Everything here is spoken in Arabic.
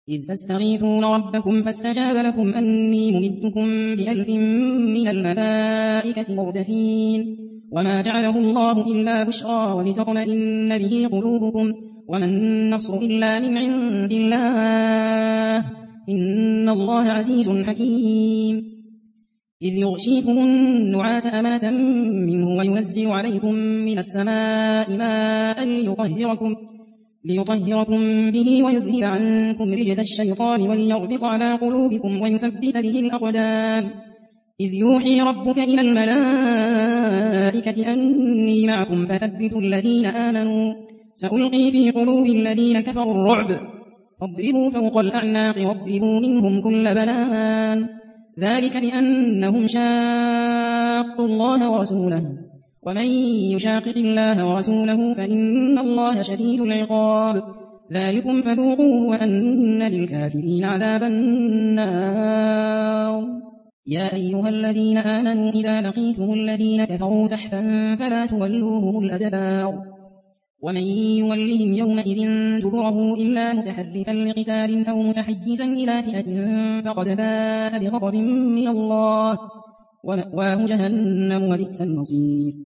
إذ تستغيثون ربكم فاستجاب لكم أني ممدكم ب1000 من الملائكة مردفين وما جعله الله إلا بشرى ولتطمئن به قلوبكم وما النصر إلا من عند الله إن الله عزيز حكيم إذ يغشيكم النعاس أمنة منه وينزل عليكم من السماء ماء ليطهركم به ويذهب عنكم رجز الشيطان وليربط على قلوبكم ويثبت به الأقدام إذ يوحي ربك إلى الملائكة أني معكم فثبتوا الذين آمنوا سألقي في قلوب الذين كفروا الرعب فاضربوا فوق الأعناق واضربوا منهم كل بنان ذلك بأنهم شاقوا الله ورسوله ومن يشاقق الله ورسوله فإن الله شديد العقاب ذلكم فذوقوه وأن للكافرين عذاب النار يا أيها الذين آمنوا إذا لقيتم الذين كفروا زحفا فلا تولوهم الأدبار ومن يولهم يومئذ دبره إلا متحرفا لقتال أو متحيزا إلى فئة فقد باء بغضب من الله ومأواه جهنم وبئس المصير